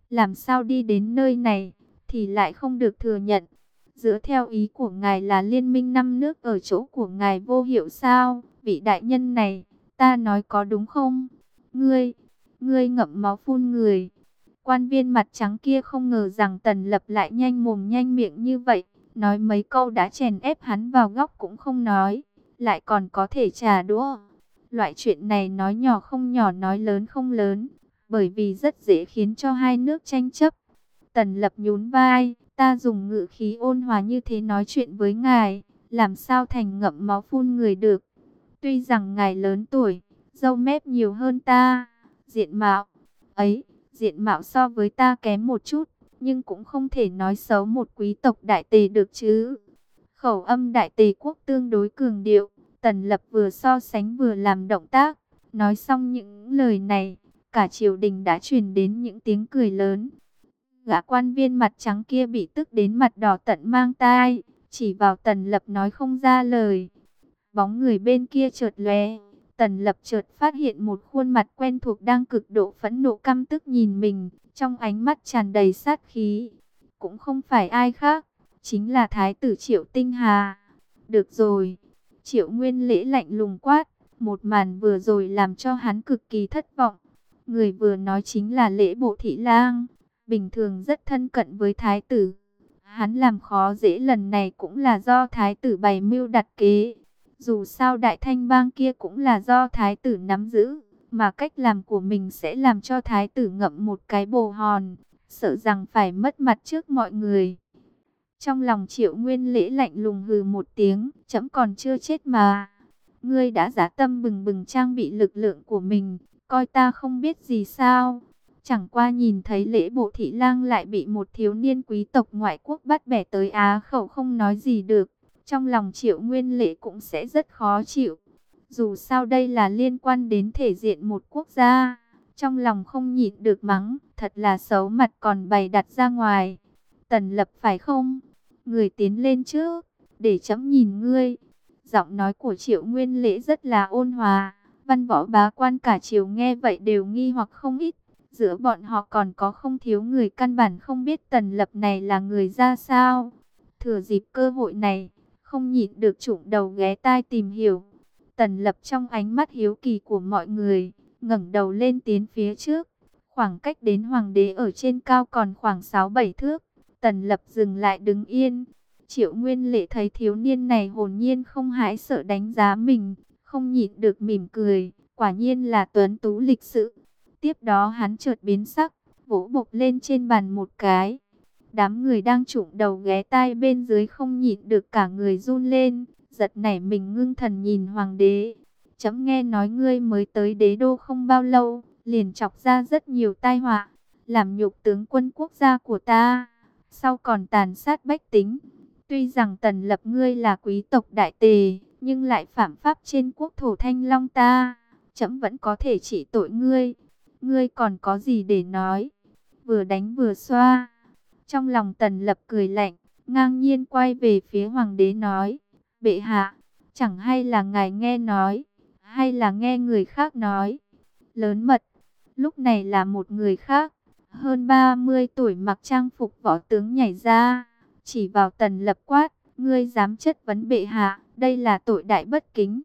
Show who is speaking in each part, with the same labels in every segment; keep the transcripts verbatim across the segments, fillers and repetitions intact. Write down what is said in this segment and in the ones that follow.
Speaker 1: làm sao đi đến nơi này, thì lại không được thừa nhận. Dựa theo ý của ngài là liên minh năm nước ở chỗ của ngài vô hiệu sao? Vị đại nhân này, ta nói có đúng không? Ngươi, ngươi ngậm máu phun người. Quan viên mặt trắng kia không ngờ rằng Tần Lập lại nhanh mồm nhanh miệng như vậy. Nói mấy câu đã chèn ép hắn vào góc cũng không nói, lại còn có thể trả đũa. Loại chuyện này nói nhỏ không nhỏ, nói lớn không lớn, bởi vì rất dễ khiến cho hai nước tranh chấp. Tần Lập nhún vai, ta dùng ngữ khí ôn hòa như thế nói chuyện với ngài, làm sao thành ngậm máu phun người được. Tuy rằng ngài lớn tuổi, râu mép nhiều hơn ta, diện mạo ấy, diện mạo so với ta kém một chút, nhưng cũng không thể nói xấu một quý tộc đại tề được chứ. Khẩu âm đại tề quốc tương đối cường điệu, Tần Lập vừa so sánh vừa làm động tác. Nói xong những lời này, cả triều đình đã truyền đến những tiếng cười lớn. Gã quan viên mặt trắng kia bị tức đến mặt đỏ tận mang tai, chỉ vào Tần Lập nói không ra lời. Bóng người bên kia chợt lóe, Tần Lập chợt phát hiện một khuôn mặt quen thuộc đang cực độ phẫn nộ căm tức nhìn mình, trong ánh mắt tràn đầy sát khí. Cũng không phải ai khác, chính là Thái tử Triệu Tinh Hà. Được rồi, Triệu Nguyên Lễ lạnh lùng quát, một màn vừa rồi làm cho hắn cực kỳ thất vọng. Người vừa nói chính là Lễ Bộ Thị Lang, bình thường rất thân cận với Thái tử. Hắn làm khó dễ lần này cũng là do Thái tử bày mưu đặt kế. Dù sao Đại Thanh Bang kia cũng là do Thái tử nắm giữ, mà cách làm của mình sẽ làm cho Thái tử ngậm một cái bồ hòn, sợ rằng phải mất mặt trước mọi người. Trong lòng Triệu Nguyên Lễ lạnh lùng hừ một tiếng, trẫm còn chưa chết mà. Ngươi đã dã tâm bừng bừng trang bị lực lượng của mình, coi ta không biết gì sao? Chẳng qua nhìn thấy Lễ Bộ Thị Lang lại bị một thiếu niên quý tộc ngoại quốc bắt bẻ tới á khẩu không nói gì được. Trong lòng Triệu Nguyên Lễ cũng sẽ rất khó chịu. Dù sao đây là liên quan đến thể diện một quốc gia. Trong lòng không nhịn được mắng, thật là xấu mặt còn bày đặt ra ngoài. Tần Lập phải không? Người tiến lên trước, để chấm nhìn ngươi. Giọng nói của Triệu Nguyên Lễ rất là ôn hòa. Văn võ bá quan cả triều nghe vậy đều nghi hoặc không ít. Giữa bọn họ còn có không thiếu người căn bản không biết Tần Lập này là người ra sao. Thừa dịp cơ hội này, không nhịn được trụng đầu ghé tai tìm hiểu. Tần Lập trong ánh mắt hiếu kỳ của mọi người, ngẩng đầu lên tiến phía trước. Khoảng cách đến hoàng đế ở trên cao còn khoảng sáu bảy thước. Tần Lập dừng lại đứng yên. Triệu Nguyên Lễ thấy thiếu niên này hồn nhiên không hãi sợ đánh giá mình, không nhịn được mỉm cười, quả nhiên là tuấn tú lịch sự. Tiếp đó hắn chợt biến sắc, vỗ bộp lên trên bàn một cái. Đám người đang trụng đầu ghé tai bên dưới không nhịn được cả người run lên, giật nảy mình ngưng thần nhìn hoàng đế. Chấm nghe nói ngươi mới tới đế đô không bao lâu, liền chọc ra rất nhiều tai họa, làm nhục tướng quân quốc gia của ta, sau còn tàn sát bách tính. Tuy rằng Tần Lập ngươi là quý tộc đại tề, nhưng lại phạm pháp trên quốc thổ Thanh Long ta, chấm vẫn có thể trị tội ngươi. Ngươi còn có gì để nói? Vừa đánh vừa xoa. Trong lòng Tần Lập cười lạnh, ngang nhiên quay về phía hoàng đế nói: Bệ hạ, chẳng hay là ngài nghe nói, hay là nghe người khác nói? Lớn mật. Lúc này là một người khác, hơn ba mươi tuổi, mặc trang phục võ tướng nhảy ra, chỉ vào Tần Lập quát: ngươi dám chất vấn bệ hạ, đây là tội đại bất kính.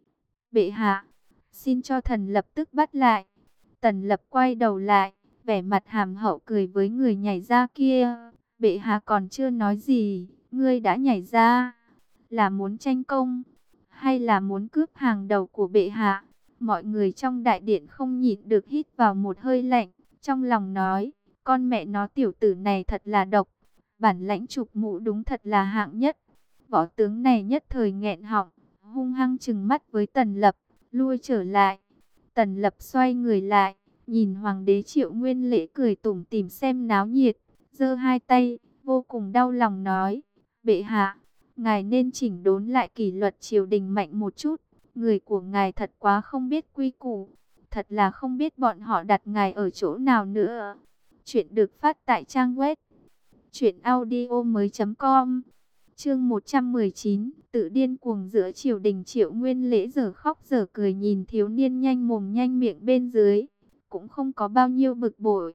Speaker 1: Bệ hạ, xin cho thần lập tức bắt lại. Tần Lập quay đầu lại, vẻ mặt hàm hậu cười với người nhảy ra kia. Bệ hạ còn chưa nói gì, ngươi đã nhảy ra. Là muốn tranh công, hay là muốn cướp hàng đầu của bệ hạ? Mọi người trong đại điện không nhịn được hít vào một hơi lạnh, trong lòng nói: con mẹ nó tiểu tử này thật là độc, bản lãnh chụp mũ đúng thật là hạng nhất. Võ tướng này nhất thời nghẹn họng, hung hăng trừng mắt với Tần Lập, lui trở lại. Tần Lập xoay người lại, nhìn hoàng đế Triệu Nguyên Lễ cười tủm tỉm xem náo nhiệt, giơ hai tay, vô cùng đau lòng nói: bệ hạ, ngài nên chỉnh đốn lại kỷ luật triều đình mạnh một chút. Người của ngài thật quá không biết quy củ, thật là không biết bọn họ đặt ngài ở chỗ nào nữa. Chuyện được phát tại trang web truyện audio mới chấm com. Chương một trăm mười chín, tự điên cuồng giữa triều đình. Triệu Nguyên Lễ giờ khóc giờ cười nhìn thiếu niên nhanh mồm nhanh miệng bên dưới, cũng không có bao nhiêu bực bội.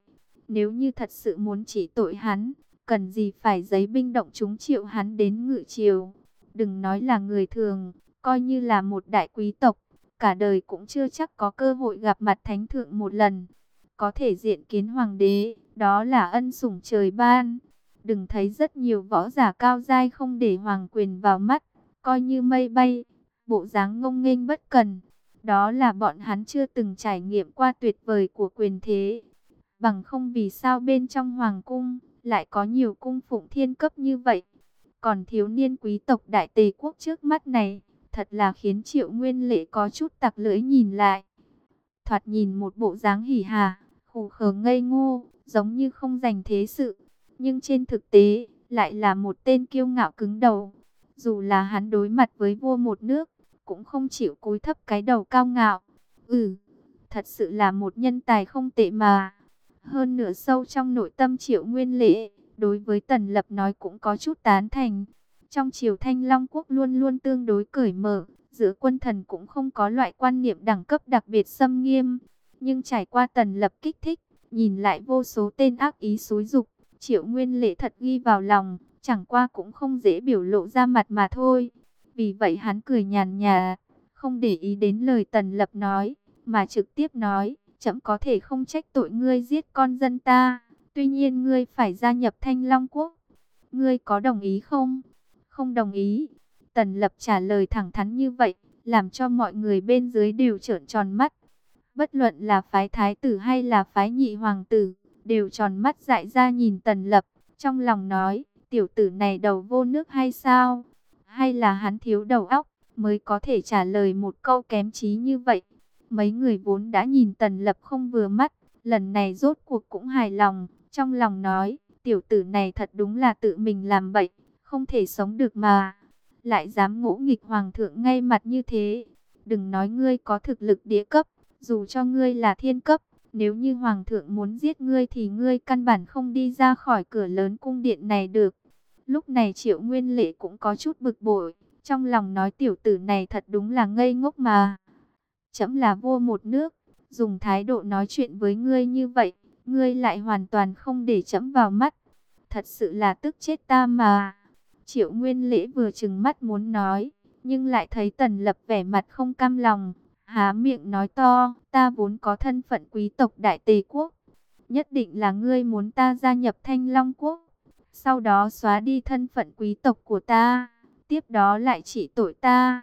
Speaker 1: Nếu như thật sự muốn chỉ tội hắn, cần gì phải giấy binh động chúng triệu hắn đến ngự triều. Đừng nói là người thường, coi như là một đại quý tộc, cả đời cũng chưa chắc có cơ hội gặp mặt thánh thượng một lần. Có thể diện kiến hoàng đế, đó là ân sủng trời ban. Đừng thấy rất nhiều võ giả cao giai không để hoàng quyền vào mắt, coi như mây bay, bộ dáng ngông nghênh bất cần. Đó là bọn hắn chưa từng trải nghiệm qua tuyệt vời của quyền thế. Bằng không vì sao bên trong hoàng cung lại có nhiều cung phụng thiên cấp như vậy. Còn thiếu niên quý tộc đại tề quốc trước mắt này, thật là khiến Triệu Nguyên Lễ có chút tặc lưỡi nhìn lại. Thoạt nhìn một bộ dáng hỉ hà, khù khờ ngây ngô, giống như không dành thế sự. Nhưng trên thực tế, lại là một tên kiêu ngạo cứng đầu. Dù là hắn đối mặt với vua một nước, cũng không chịu cúi thấp cái đầu cao ngạo. Ừ, thật sự là một nhân tài không tệ mà. Hơn nửa sâu trong nội tâm Triệu Nguyên Lễ, đối với Tần Lập nói cũng có chút tán thành. Trong triều Thanh Long Quốc luôn luôn tương đối cởi mở, giữa quân thần cũng không có loại quan niệm đẳng cấp đặc biệt xâm nghiêm. Nhưng trải qua Tần Lập kích thích, nhìn lại vô số tên ác ý xúi dục, Triệu Nguyên Lễ thật ghi vào lòng, chẳng qua cũng không dễ biểu lộ ra mặt mà thôi. Vì vậy hắn cười nhàn nhạt, không để ý đến lời Tần Lập nói, mà trực tiếp nói, trẫm có thể không trách tội ngươi giết con dân ta, tuy nhiên ngươi phải gia nhập Thanh Long Quốc. Ngươi có đồng ý không? Không đồng ý. Tần Lập trả lời thẳng thắn như vậy, làm cho mọi người bên dưới đều trợn tròn mắt. Bất luận là phái thái tử hay là phái nhị hoàng tử, đều tròn mắt dại ra nhìn Tần Lập, trong lòng nói, tiểu tử này đầu vô nước hay sao? Hay là hắn thiếu đầu óc, mới có thể trả lời một câu kém trí như vậy? Mấy người vốn đã nhìn Tần Lập không vừa mắt, lần này rốt cuộc cũng hài lòng, trong lòng nói, tiểu tử này thật đúng là tự mình làm bậy, không thể sống được mà. Lại dám ngỗ nghịch hoàng thượng ngay mặt như thế. Đừng nói ngươi có thực lực địa cấp, dù cho ngươi là thiên cấp, nếu như hoàng thượng muốn giết ngươi thì ngươi căn bản không đi ra khỏi cửa lớn cung điện này được. Lúc này Triệu Nguyên Lễ cũng có chút bực bội, trong lòng nói tiểu tử này thật đúng là ngây ngốc mà. Trẫm là vua một nước, dùng thái độ nói chuyện với ngươi như vậy, ngươi lại hoàn toàn không để trẫm vào mắt. Thật sự là tức chết ta mà. Triệu Nguyên Lễ vừa trừng mắt muốn nói, nhưng lại thấy Tần Lập vẻ mặt không cam lòng, há miệng nói to, ta vốn có thân phận quý tộc đại tề quốc, nhất định là ngươi muốn ta gia nhập Thanh Long Quốc, sau đó xóa đi thân phận quý tộc của ta, tiếp đó lại trị tội ta.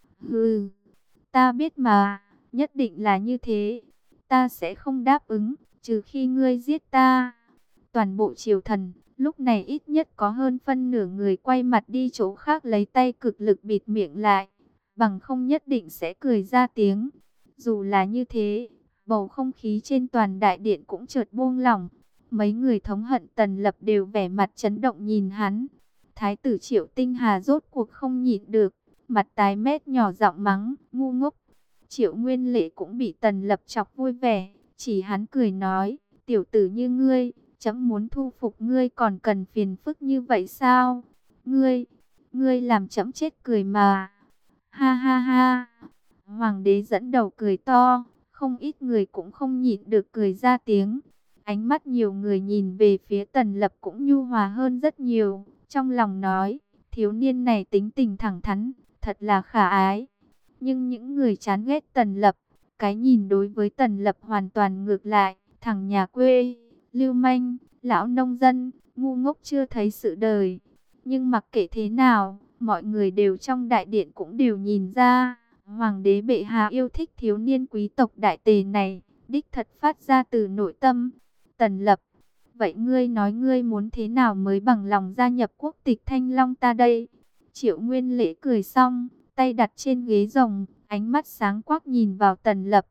Speaker 1: Hừ, ta biết mà, nhất định là như thế, ta sẽ không đáp ứng, trừ khi ngươi giết ta. Toàn bộ triều thần, lúc này ít nhất có hơn phân nửa người quay mặt đi chỗ khác lấy tay cực lực bịt miệng lại, bằng không nhất định sẽ cười ra tiếng. Dù là như thế, bầu không khí trên toàn đại điện cũng chợt buông lỏng. Mấy người thống hận Tần Lập đều vẻ mặt chấn động nhìn hắn. Thái tử Triệu Tinh Hà rốt cuộc không nhịn được, mặt tái mét nhỏ giọng mắng, ngu ngốc. Triệu Nguyên Lễ cũng bị Tần Lập chọc vui vẻ, chỉ hắn cười nói, tiểu tử như ngươi, trẫm muốn thu phục ngươi còn cần phiền phức như vậy sao? Ngươi, ngươi làm trẫm chết cười mà. Ha ha ha. Hoàng đế dẫn đầu cười to, không ít người cũng không nhịn được cười ra tiếng. Ánh mắt nhiều người nhìn về phía Tần Lập cũng nhu hòa hơn rất nhiều, trong lòng nói, thiếu niên này tính tình thẳng thắn, thật là khả ái. Nhưng những người chán ghét Tần Lập, cái nhìn đối với Tần Lập hoàn toàn ngược lại, thằng nhà quê, lưu manh, lão nông dân, ngu ngốc chưa thấy sự đời. Nhưng mặc kệ thế nào, mọi người đều trong đại điện cũng đều nhìn ra, hoàng đế bệ hạ yêu thích thiếu niên quý tộc đại tề này, đích thật phát ra từ nội tâm. Tần Lập, vậy ngươi nói ngươi muốn thế nào mới bằng lòng gia nhập quốc tịch Thanh Long ta đây? Triệu Nguyên Lễ cười xong, tay đặt trên ghế rồng, ánh mắt sáng quắc nhìn vào Tần Lập.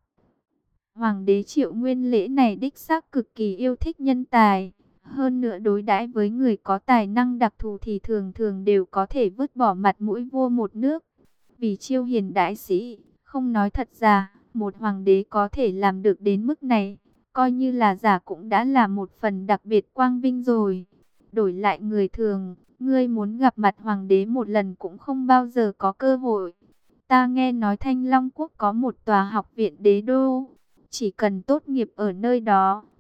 Speaker 1: Hoàng đế Triệu Nguyên Lễ này đích xác cực kỳ yêu thích nhân tài, hơn nữa đối đãi với người có tài năng đặc thù thì thường thường đều có thể vứt bỏ mặt mũi vua một nước. Vì chiêu hiền đại sĩ, không nói thật ra, một hoàng đế có thể làm được đến mức này, coi như là giả cũng đã là một phần đặc biệt quang vinh rồi. Đổi lại người thường, ngươi muốn gặp mặt hoàng đế một lần cũng không bao giờ có cơ hội. Ta nghe nói Thanh Long Quốc có một tòa học viện đế đô, chỉ cần tốt nghiệp ở nơi đó,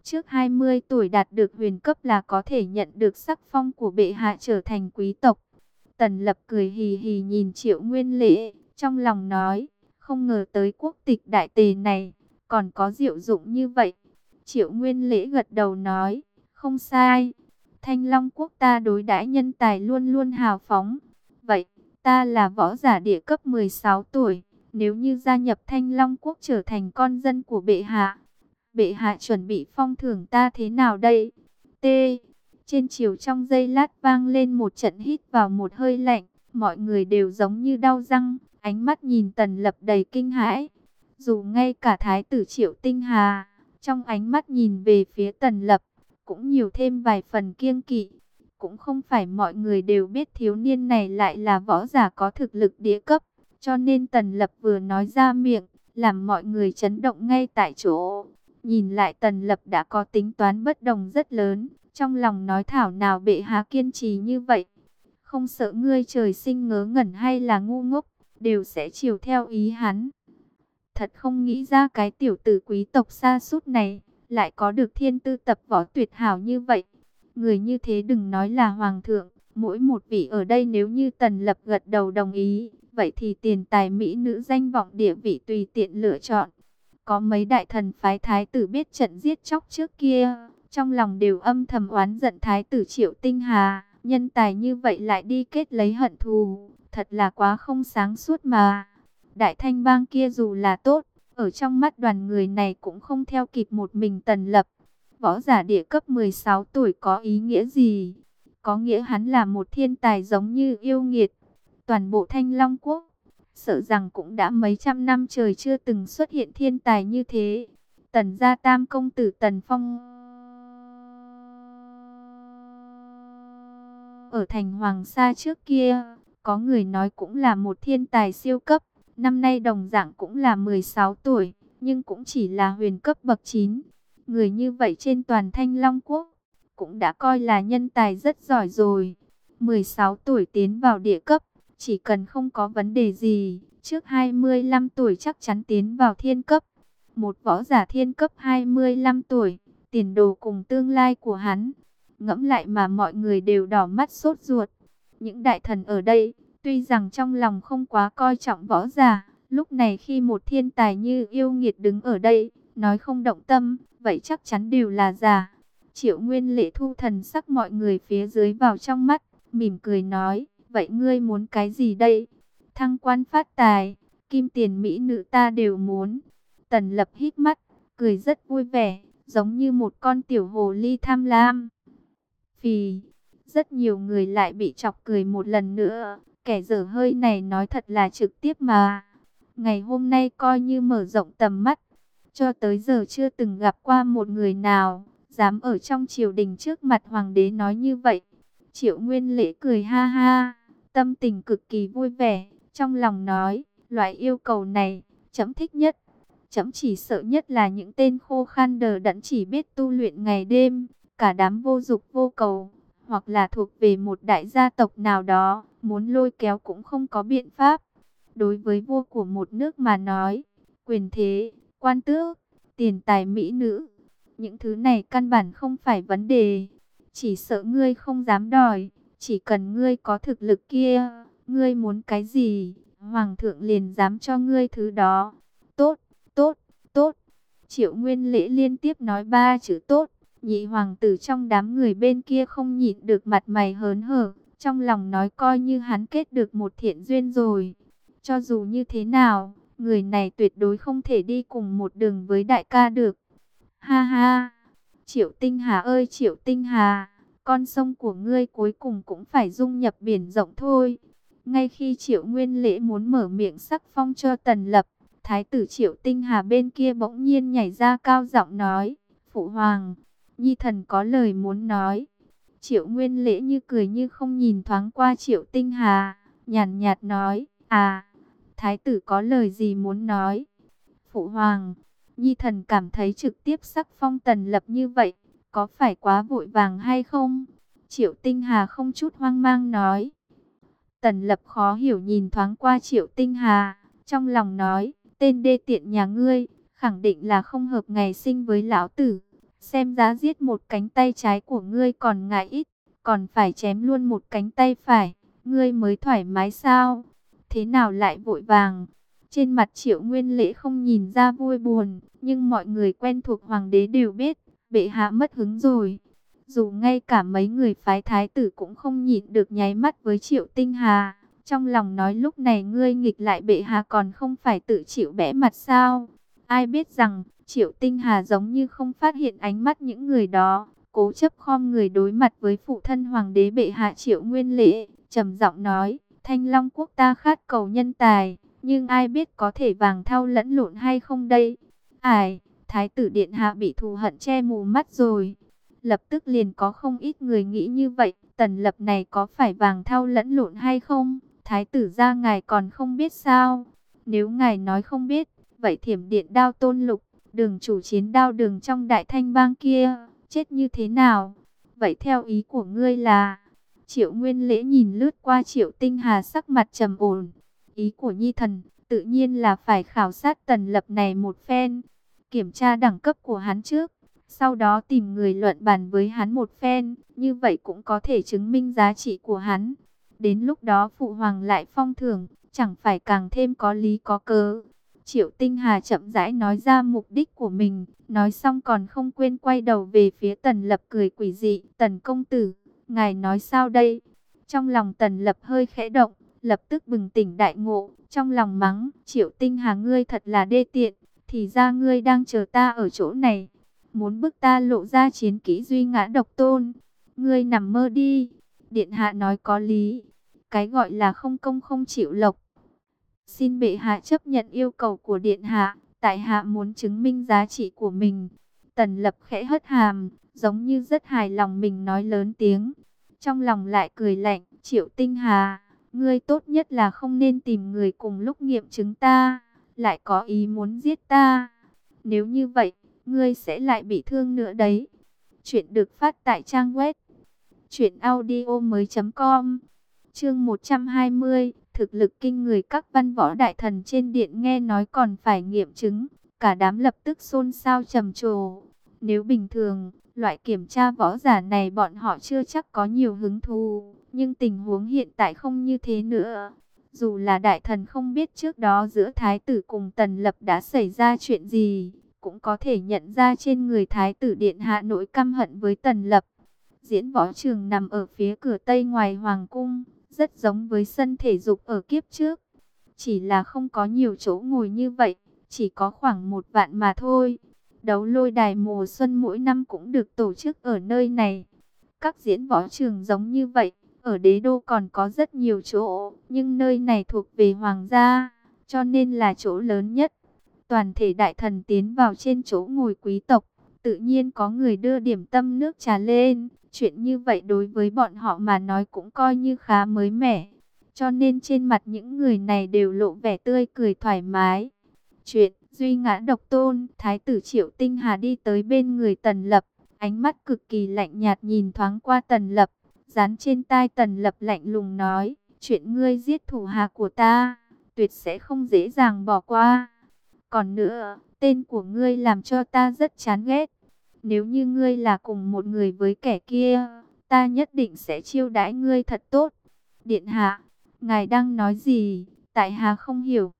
Speaker 1: Trước hai mươi tuổi đạt được huyền cấp là có thể nhận được sắc phong của bệ hạ trở thành quý tộc. Tần Lập cười hì hì nhìn Triệu Nguyên Lễ, trong lòng nói, không ngờ tới quốc tịch đại tề này, còn có diệu dụng như vậy. Triệu Nguyên Lễ gật đầu nói, không sai, Thanh Long quốc ta đối đãi nhân tài luôn luôn hào phóng. Vậy, ta là võ giả địa cấp mười sáu tuổi, nếu như gia nhập Thanh Long quốc trở thành con dân của bệ hạ, bệ hạ chuẩn bị phong thưởng ta thế nào đây? T. Trên chiều trong giây lát vang lên một trận hít vào một hơi lạnh, mọi người đều giống như đau răng, ánh mắt nhìn Tần Lập đầy kinh hãi. Dù ngay cả thái tử Triệu Tinh Hà, trong ánh mắt nhìn về phía Tần Lập, cũng nhiều thêm vài phần kiêng kỵ. Cũng không phải mọi người đều biết thiếu niên này lại là võ giả có thực lực địa cấp, cho nên Tần Lập vừa nói ra miệng, làm mọi người chấn động ngay tại chỗ. Nhìn lại Tần Lập đã có tính toán bất đồng rất lớn, trong lòng nói thảo nào bệ hạ kiên trì như vậy. Không sợ ngươi trời sinh ngớ ngẩn hay là ngu ngốc, đều sẽ chiều theo ý hắn. Thật không nghĩ ra cái tiểu tử quý tộc sa sút này, lại có được thiên tư tập võ tuyệt hảo như vậy. Người như thế đừng nói là hoàng thượng, mỗi một vị ở đây nếu như Tần Lập gật đầu đồng ý, vậy thì tiền tài mỹ nữ danh vọng địa vị tùy tiện lựa chọn. Có mấy đại thần phái thái tử biết trận giết chóc trước kia, trong lòng đều âm thầm oán giận thái tử Triệu Tinh Hà, nhân tài như vậy lại đi kết lấy hận thù, thật là quá không sáng suốt mà. Đại Thanh bang kia dù là tốt, ở trong mắt đoàn người này cũng không theo kịp một mình Tần Lập. Võ giả địa cấp mười sáu tuổi có ý nghĩa gì? Có nghĩa hắn là một thiên tài giống như yêu nghiệt. Toàn bộ Thanh Long quốc, sợ rằng cũng đã mấy trăm năm trời chưa từng xuất hiện thiên tài như thế. Tần gia tam công tử Tần Phong ở thành Hoàng Sa trước kia, có người nói cũng là một thiên tài siêu cấp. Năm nay đồng dạng cũng là mười sáu tuổi, nhưng cũng chỉ là huyền cấp bậc chín. Người như vậy trên toàn Thanh Long quốc, cũng đã coi là nhân tài rất giỏi rồi. mười sáu tuổi tiến vào địa cấp, chỉ cần không có vấn đề gì, trước hai mươi lăm tuổi chắc chắn tiến vào thiên cấp. Một võ giả thiên cấp hai mươi lăm tuổi, tiền đồ cùng tương lai của hắn. Ngẫm lại mà mọi người đều đỏ mắt sốt ruột. Những đại thần ở đây, tuy rằng trong lòng không quá coi trọng võ giả, lúc này khi một thiên tài như yêu nghiệt đứng ở đây, nói không động tâm, vậy chắc chắn đều là giả. Triệu Nguyên Lễ thu thần sắc mọi người phía dưới vào trong mắt, mỉm cười nói, vậy ngươi muốn cái gì đây? Thăng quan phát tài, kim tiền mỹ nữ ta đều muốn. Tần Lập hít mắt, cười rất vui vẻ, giống như một con tiểu hồ ly tham lam. Phì, rất nhiều người lại bị chọc cười một lần nữa, kẻ dở hơi này nói thật là trực tiếp mà. Ngày hôm nay coi như mở rộng tầm mắt, cho tới giờ chưa từng gặp qua một người nào dám ở trong triều đình trước mặt hoàng đế nói như vậy. Triệu Nguyên Lễ cười ha ha, tâm tình cực kỳ vui vẻ, trong lòng nói, loại yêu cầu này, trẫm thích nhất. Trẫm chỉ sợ nhất là những tên khô khan đờ đẫn chỉ biết tu luyện ngày đêm, cả đám vô dục vô cầu, hoặc là thuộc về một đại gia tộc nào đó, muốn lôi kéo cũng không có biện pháp. Đối với vua của một nước mà nói, quyền thế, quan tước, tiền tài mỹ nữ, những thứ này căn bản không phải vấn đề. Chỉ sợ ngươi không dám đòi, chỉ cần ngươi có thực lực kia, ngươi muốn cái gì, hoàng thượng liền dám cho ngươi thứ đó. Tốt, tốt, tốt. Triệu Nguyên Lễ liên tiếp nói ba chữ tốt, nhị hoàng tử trong đám người bên kia không nhịn được mặt mày hớn hở, trong lòng nói coi như hắn kết được một thiện duyên rồi. Cho dù như thế nào, người này tuyệt đối không thể đi cùng một đường với đại ca được. Ha ha, Triệu Tinh Hà ơi Triệu Tinh Hà, con sông của ngươi cuối cùng cũng phải dung nhập biển rộng thôi. Ngay khi Triệu Nguyên Lễ muốn mở miệng sắc phong cho Tần Lập, thái tử Triệu Tinh Hà bên kia bỗng nhiên nhảy ra cao giọng nói, Phụ hoàng, nhi thần có lời muốn nói. Triệu Nguyên Lễ như cười như không nhìn thoáng qua Triệu Tinh Hà, nhàn nhạt nói, à, thái tử có lời gì muốn nói? Phụ hoàng, nhi thần cảm thấy trực tiếp sắc phong Tần Lập như vậy, có phải quá vội vàng hay không? Triệu Tinh Hà không chút hoang mang nói. Tần Lập khó hiểu nhìn thoáng qua Triệu Tinh Hà, trong lòng nói, tên đê tiện nhà ngươi, khẳng định là không hợp ngày sinh với lão tử. Xem giá giết một cánh tay trái của ngươi còn ngại ít, còn phải chém luôn một cánh tay phải, ngươi mới thoải mái sao? Thế nào lại vội vàng? Trên mặt Triệu Nguyên Lễ không nhìn ra vui buồn, nhưng mọi người quen thuộc hoàng đế đều biết, bệ hạ mất hứng rồi. Dù ngay cả mấy người phái thái tử cũng không nhịn được nháy mắt với Triệu Tinh Hà, trong lòng nói lúc này ngươi nghịch lại bệ hạ còn không phải tự chịu bẽ mặt sao? Ai biết rằng Triệu Tinh Hà giống như không phát hiện ánh mắt những người đó, cố chấp khom người đối mặt với phụ thân hoàng đế bệ hạ Triệu Nguyên Lễ, trầm giọng nói: Thanh Long quốc ta khát cầu nhân tài, nhưng ai biết có thể vàng thau lẫn lộn hay không đây? Ải, thái tử điện hạ bị thù hận che mù mắt rồi. Lập tức liền có không ít người nghĩ như vậy, Tần Lập này có phải vàng thau lẫn lộn hay không? Thái tử gia ngài còn không biết sao? Nếu ngài nói không biết, vậy Thiểm Điện Đao Tôn Lục, đường chủ chiến đao đường trong Đại Thanh bang kia, chết như thế nào? Vậy theo ý của ngươi là? Triệu Nguyên Lễ nhìn lướt qua Triệu Tinh Hà sắc mặt trầm ổn. Ý của Nhi thần, tự nhiên là phải khảo sát Tần Lập này một phen, kiểm tra đẳng cấp của hắn trước, sau đó tìm người luận bàn với hắn một phen, như vậy cũng có thể chứng minh giá trị của hắn. Đến lúc đó phụ hoàng lại phong thưởng, chẳng phải càng thêm có lý có cớ. Triệu Tinh Hà chậm rãi nói ra mục đích của mình, nói xong còn không quên quay đầu về phía Tần Lập cười quỷ dị. Tần công tử, ngài nói sao đây? Trong lòng Tần Lập hơi khẽ động, lập tức bừng tỉnh đại ngộ, trong lòng mắng: Triệu Tinh Hà ngươi thật là đê tiện, thì ra ngươi đang chờ ta ở chỗ này, muốn bức ta lộ ra chiến kỹ duy ngã độc tôn. Ngươi nằm mơ đi, điện hạ nói có lý, cái gọi là không công không chịu lộc. Xin bệ hạ chấp nhận yêu cầu của điện hạ, tại hạ muốn chứng minh giá trị của mình. Tần Lập khẽ hất hàm, giống như rất hài lòng mình nói lớn tiếng. Trong lòng lại cười lạnh: Triệu Tinh Hà, ngươi tốt nhất là không nên tìm người cùng lúc nghiệm chứng ta, lại có ý muốn giết ta. Nếu như vậy, ngươi sẽ lại bị thương nữa đấy. Chuyện được phát tại trang web truyện audio mới chấm com. Chương một trăm hai mươi, thực lực kinh người. Các văn võ đại thần trên điện nghe nói còn phải nghiệm chứng, cả đám lập tức xôn xao trầm trồ. Nếu bình thường, loại kiểm tra võ giả này bọn họ chưa chắc có nhiều hứng thú, nhưng tình huống hiện tại không như thế nữa. Dù là đại thần không biết trước đó giữa thái tử cùng Tần Lập đã xảy ra chuyện gì, cũng có thể nhận ra trên người thái tử điện hạ nỗi căm hận với Tần Lập. Diễn võ trường nằm ở phía cửa tây ngoài hoàng cung, rất giống với sân thể dục ở kiếp trước. Chỉ là không có nhiều chỗ ngồi như vậy, chỉ có khoảng một vạn mà thôi. Đấu lôi đài mùa xuân mỗi năm cũng được tổ chức ở nơi này. Các diễn võ trường giống như vậy, ở đế đô còn có rất nhiều chỗ, nhưng nơi này thuộc về hoàng gia, cho nên là chỗ lớn nhất. Toàn thể đại thần tiến vào trên chỗ ngồi quý tộc, tự nhiên có người đưa điểm tâm nước trà lên. Chuyện như vậy đối với bọn họ mà nói cũng coi như khá mới mẻ, cho nên trên mặt những người này đều lộ vẻ tươi cười thoải mái. Chuyện duy ngã độc tôn. Thái tử Triệu Tinh Hà đi tới bên người Tần Lập, ánh mắt cực kỳ lạnh nhạt nhìn thoáng qua Tần Lập, dán trên tai Tần Lập lạnh lùng nói: chuyện ngươi giết thủ hạ của ta, tuyệt sẽ không dễ dàng bỏ qua. Còn nữa, tên của ngươi làm cho ta rất chán ghét. Nếu như ngươi là cùng một người với kẻ kia, ta nhất định sẽ chiêu đãi ngươi thật tốt. Điện hạ, ngài đang nói gì? Tại hạ không hiểu.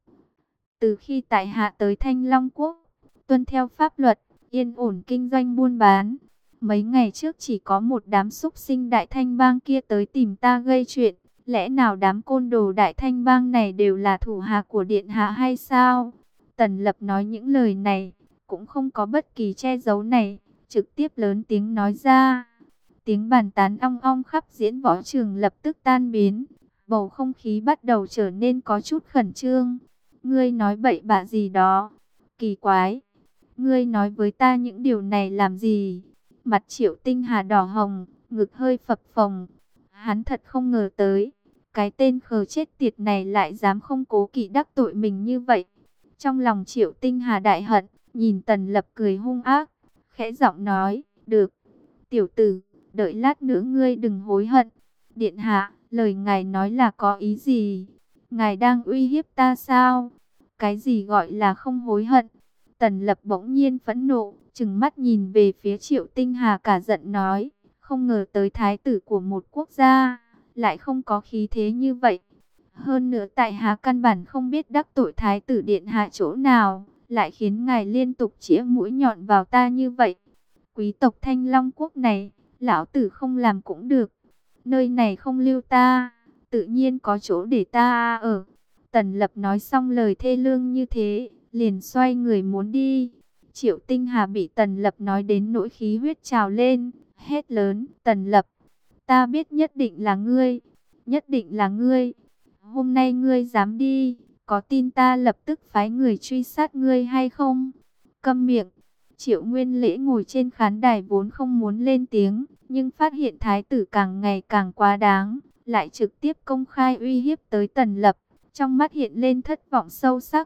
Speaker 1: Từ khi tại hạ tới Thanh Long Quốc, tuân theo pháp luật, yên ổn kinh doanh buôn bán. Mấy ngày trước chỉ có một đám súc sinh Đại Thanh bang kia tới tìm ta gây chuyện. Lẽ nào đám côn đồ Đại Thanh bang này đều là thủ hạ của điện hạ hay sao? Tần Lập nói những lời này, cũng không có bất kỳ che giấu này, trực tiếp lớn tiếng nói ra. Tiếng bàn tán ong ong khắp diễn võ trường lập tức tan biến, bầu không khí bắt đầu trở nên có chút khẩn trương. Ngươi nói bậy bạ gì đó? Kỳ quái! Ngươi nói với ta những điều này làm gì? Mặt Triệu Tinh Hà đỏ hồng, ngực hơi phập phồng. Hắn thật không ngờ tới, cái tên khờ chết tiệt này lại dám không cố kỵ đắc tội mình như vậy. Trong lòng Triệu Tinh Hà đại hận, nhìn Tần Lập cười hung ác, khẽ giọng nói: được, tiểu tử, đợi lát nữa ngươi đừng hối hận. Điện hạ, lời ngài nói là có ý gì? Ngài đang uy hiếp ta sao? Cái gì gọi là không hối hận? Tần Lập bỗng nhiên phẫn nộ, trừng mắt nhìn về phía Triệu Tinh Hà cả giận nói, không ngờ tới thái tử của một quốc gia, lại không có khí thế như vậy. Hơn nữa tại hạ căn bản không biết đắc tội thái tử điện hạ chỗ nào, lại khiến ngài liên tục chĩa mũi nhọn vào ta như vậy. Quý tộc Thanh Long quốc này, lão tử không làm cũng được. Nơi này không lưu ta, tự nhiên có chỗ để ta ở. Tần Lập nói xong lời thê lương như thế, liền xoay người muốn đi. Triệu Tinh Hà bị Tần Lập nói đến nỗi khí huyết trào lên, hét lớn, Tần Lập, ta biết nhất định là ngươi, nhất định là ngươi. Hôm nay ngươi dám đi, có tin ta lập tức phái người truy sát ngươi hay không? Câm miệng. Triệu Nguyên Lễ ngồi trên khán đài vốn không muốn lên tiếng, nhưng phát hiện thái tử càng ngày càng quá đáng, lại trực tiếp công khai uy hiếp tới Tần Lập, trong mắt hiện lên thất vọng sâu sắc.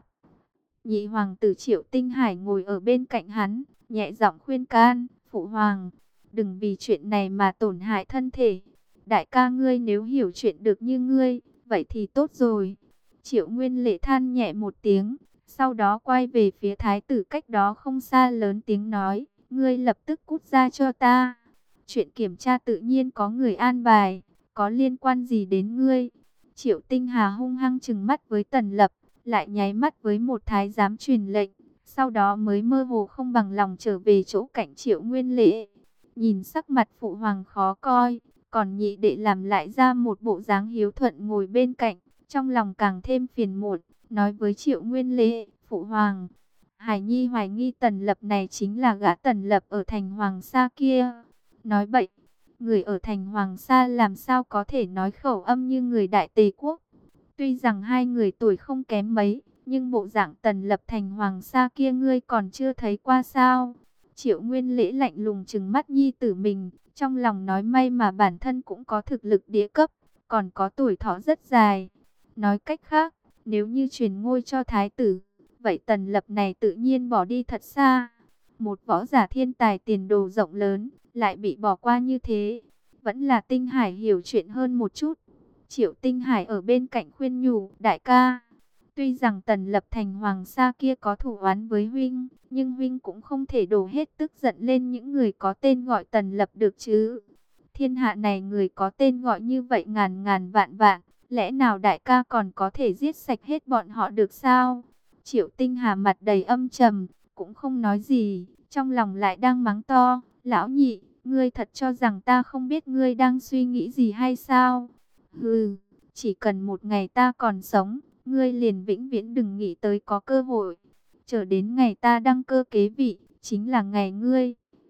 Speaker 1: Nhị hoàng tử Triệu Tinh Hải ngồi ở bên cạnh hắn, nhẹ giọng khuyên can, phụ hoàng, đừng vì chuyện này mà tổn hại thân thể. Đại ca ngươi nếu hiểu chuyện được như ngươi, vậy thì tốt rồi. Triệu Nguyên Lễ than nhẹ một tiếng, sau đó quay về phía thái tử cách đó không xa lớn tiếng nói, ngươi lập tức cút ra cho ta. Chuyện kiểm tra tự nhiên có người an bài, có liên quan gì đến ngươi? Triệu Tinh Hà hung hăng trừng mắt với Tần Lập, lại nháy mắt với một thái giám truyền lệnh, sau đó mới mơ hồ không bằng lòng trở về chỗ cạnh Triệu Nguyên Lễ. Nhìn sắc mặt phụ hoàng khó coi, còn nhị đệ làm lại ra một bộ dáng hiếu thuận ngồi bên cạnh, trong lòng càng thêm phiền muộn, nói với Triệu Nguyên Lễ, phụ hoàng, Hải Nhi hoài nghi Tần Lập này chính là gã Tần Lập ở thành Hoàng Sa kia. Nói bậy, người ở thành Hoàng Sa làm sao có thể nói khẩu âm như người Đại Tề quốc. Tuy rằng hai người tuổi không kém mấy, nhưng bộ dạng Tần Lập thành Hoàng Sa kia ngươi còn chưa thấy qua sao? Triệu Nguyên Lễ lạnh lùng trừng mắt nhi tử mình, trong lòng nói may mà bản thân cũng có thực lực địa cấp, còn có tuổi thọ rất dài. Nói cách khác, nếu như truyền ngôi cho thái tử, vậy Tần Lập này tự nhiên bỏ đi thật xa. Một võ giả thiên tài tiền đồ rộng lớn, lại bị bỏ qua như thế. Vẫn là Tinh Hải hiểu chuyện hơn một chút. Triệu Tinh Hải ở bên cạnh khuyên nhủ, đại ca, tuy rằng Tần Lập thành Hoàng Sa kia có thù oán với huynh, nhưng huynh cũng không thể đổ hết tức giận lên những người có tên gọi Tần Lập được chứ. Thiên hạ này người có tên gọi như vậy ngàn ngàn vạn vạn, lẽ nào đại ca còn có thể giết sạch hết bọn họ được sao? Triệu Tinh Hà mặt đầy âm trầm, cũng không nói gì, trong lòng lại đang mắng to, lão nhị, ngươi thật cho rằng ta không biết ngươi đang suy nghĩ gì hay sao? Hừ, chỉ cần một ngày ta còn sống, ngươi liền vĩnh viễn đừng nghĩ tới có cơ hội. Chờ đến ngày ta đăng cơ kế vị, chính là ngày ngươi.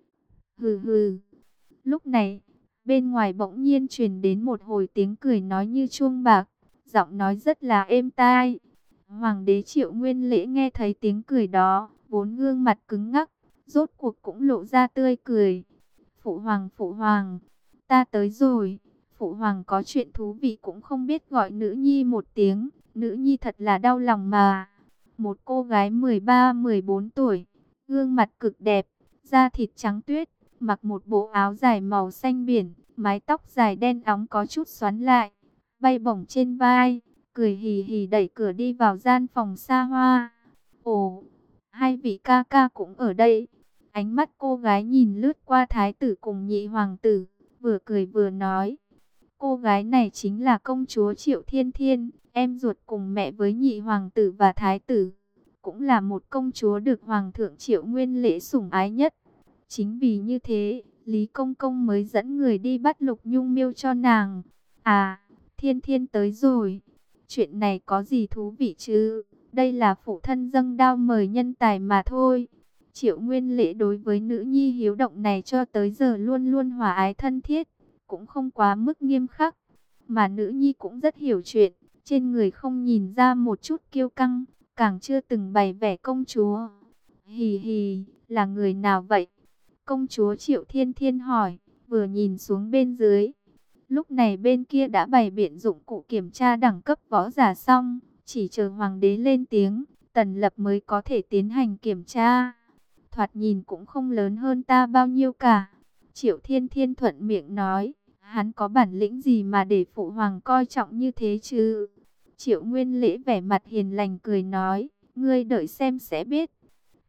Speaker 1: Hừ hừ. Lúc này, bên ngoài bỗng nhiên truyền đến một hồi tiếng cười nói như chuông bạc, giọng nói rất là êm tai. Hoàng đế Triệu Nguyên Lễ nghe thấy tiếng cười đó, vốn gương mặt cứng ngắc, rốt cuộc cũng lộ ra tươi cười. Phụ hoàng, phụ hoàng, ta tới rồi. Phụ hoàng có chuyện thú vị cũng không biết gọi nữ nhi một tiếng, nữ nhi thật là đau lòng mà. Một cô gái mười ba mười bốn tuổi, gương mặt cực đẹp, da thịt trắng tuyết, mặc một bộ áo dài màu xanh biển, mái tóc dài đen óng có chút xoắn lại, bay bổng trên vai, cười hì hì đẩy cửa đi vào gian phòng xa hoa. Ồ, hai vị ca ca cũng ở đây. Ánh mắt cô gái nhìn lướt qua thái tử cùng nhị hoàng tử, vừa cười vừa nói. Cô gái này chính là công chúa Triệu Thiên Thiên, em ruột cùng mẹ với nhị hoàng tử và thái tử. Cũng là một công chúa được hoàng thượng Triệu Nguyên Lễ sủng ái nhất. Chính vì như thế, Lý Công Công mới dẫn người đi bắt Lục Nhung Miêu cho nàng. À, Thiên Thiên tới rồi. Chuyện này có gì thú vị chứ? Đây là phụ thân dâng đao mời nhân tài mà thôi. Triệu Nguyên Lễ đối với nữ nhi hiếu động này cho tới giờ luôn luôn hòa ái thân thiết, cũng không quá mức nghiêm khắc. Mà nữ nhi cũng rất hiểu chuyện, trên người không nhìn ra một chút kiêu căng, càng chưa từng bày vẻ công chúa. Hì hì, là người nào vậy? Công chúa Triệu Thiên Thiên hỏi, vừa nhìn xuống bên dưới. Lúc này bên kia đã bày biện dụng cụ kiểm tra đẳng cấp võ giả xong, chỉ chờ hoàng đế lên tiếng, Tần Lập mới có thể tiến hành kiểm tra. Thoạt nhìn cũng không lớn hơn ta bao nhiêu cả. Triệu Thiên Thiên thuận miệng nói, hắn có bản lĩnh gì mà để phụ hoàng coi trọng như thế chứ? Triệu Nguyên Lễ vẻ mặt hiền lành cười nói, ngươi đợi xem sẽ biết.